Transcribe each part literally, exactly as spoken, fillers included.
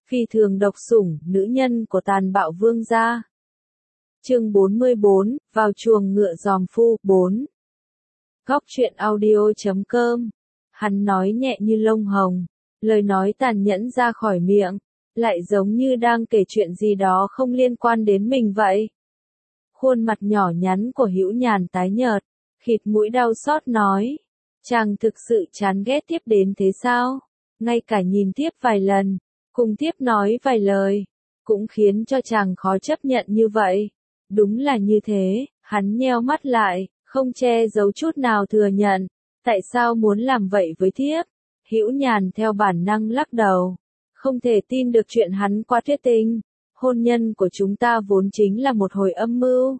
Phi thường độc sủng, nữ nhân của tàn bạo vương gia. Chương bốn mươi bốn, vào chuồng ngựa giòm phu, bốn. Góc truyện audio chấm com. Hắn nói nhẹ như lông hồng, lời nói tàn nhẫn ra khỏi miệng, lại giống như đang kể chuyện gì đó không liên quan đến mình vậy. Khuôn mặt nhỏ nhắn của Hữu Nhàn tái nhợt, khịt mũi đau xót nói, chàng thực sự chán ghét tiếp đến thế sao? Ngay cả nhìn tiếp vài lần, cùng tiếp nói vài lời, cũng khiến cho chàng khó chấp nhận như vậy. Đúng là như thế, hắn nheo mắt lại, không che giấu chút nào thừa nhận, tại sao muốn làm vậy với thiếp? Hữu Nhàn theo bản năng lắc đầu, không thể tin được chuyện hắn quá tuyệt tình. Hôn nhân của chúng ta vốn chính là một hồi âm mưu.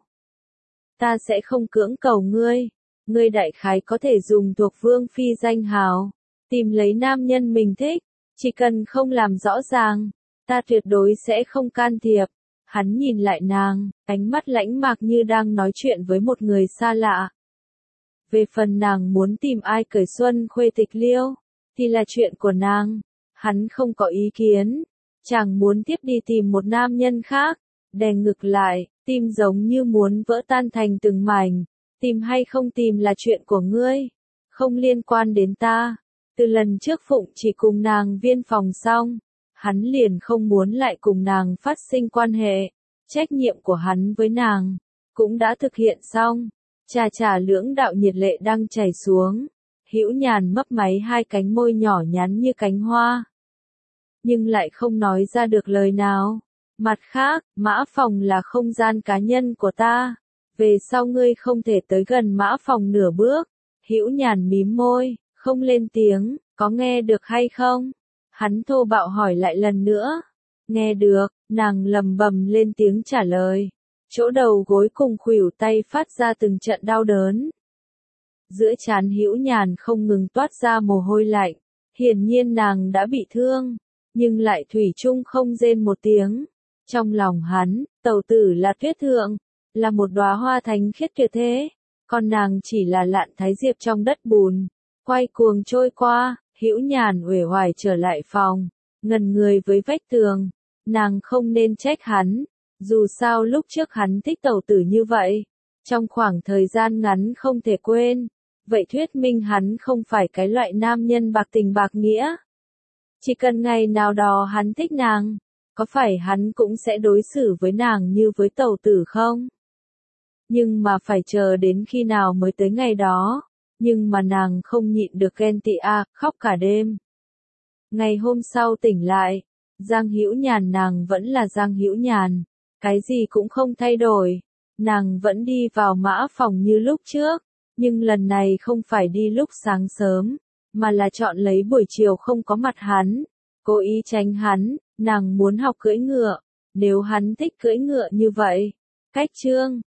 Ta sẽ không cưỡng cầu ngươi, ngươi đại khái có thể dùng thuộc vương phi danh hào, tìm lấy nam nhân mình thích, chỉ cần không làm rõ ràng, ta tuyệt đối sẽ không can thiệp. Hắn nhìn lại nàng, ánh mắt lãnh mạc như đang nói chuyện với một người xa lạ. Về phần nàng muốn tìm ai cởi xuân khuê tịch liêu, thì là chuyện của nàng, hắn không có ý kiến. Chàng muốn tiếp đi tìm một nam nhân khác, đè ngực lại, tim giống như muốn vỡ tan thành từng mảnh. Tìm hay không tìm là chuyện của ngươi, không liên quan đến ta. Từ lần trước Phụng chỉ cùng nàng viên phòng xong, hắn liền không muốn lại cùng nàng phát sinh quan hệ. Trách nhiệm của hắn với nàng cũng đã thực hiện xong. Trà trà lưỡng đạo nhiệt lệ đang chảy xuống. Hữu Nhàn mấp máy hai cánh môi nhỏ nhắn như cánh hoa, nhưng lại không nói ra được lời nào. Mặt khác, mã phòng là không gian cá nhân của ta, về sau ngươi không thể tới gần mã phòng nửa bước. Hữu Nhàn mím môi, không lên tiếng, có nghe được hay không? Hắn thô bạo hỏi lại lần nữa. Nghe được, nàng lầm bầm lên tiếng trả lời. Chỗ đầu gối cùng khuỷu tay phát ra từng trận đau đớn. Giữa trán Hữu Nhàn không ngừng toát ra mồ hôi lạnh, hiển nhiên nàng đã bị thương, nhưng lại thủy chung không rên một tiếng. Trong lòng hắn, tẩu tử là tuyết thượng, là một đóa hoa thánh khiết tuyệt thế, còn nàng chỉ là lạn thái diệp trong đất bùn, quay cuồng trôi qua. Hữu Nhàn uể oải trở lại phòng, ngần người với vách tường. Nàng không nên trách hắn, dù sao lúc trước hắn thích tẩu tử như vậy, trong khoảng thời gian ngắn không thể quên, vậy thuyết minh hắn không phải cái loại nam nhân bạc tình bạc nghĩa. Chỉ cần ngày nào đó hắn thích nàng, có phải hắn cũng sẽ đối xử với nàng như với tẩu tử không? Nhưng mà phải chờ đến khi nào mới tới ngày đó, nhưng mà nàng không nhịn được ghen tị a, khóc cả đêm. Ngày hôm sau tỉnh lại, Giang Hữu Nhàn nàng vẫn là Giang Hữu Nhàn, cái gì cũng không thay đổi, nàng vẫn đi vào mã phòng như lúc trước, nhưng lần này không phải đi lúc sáng sớm, mà là chọn lấy buổi chiều không có mặt hắn, cố ý tránh hắn. Nàng muốn học cưỡi ngựa, nếu hắn thích cưỡi ngựa như vậy. Cách chương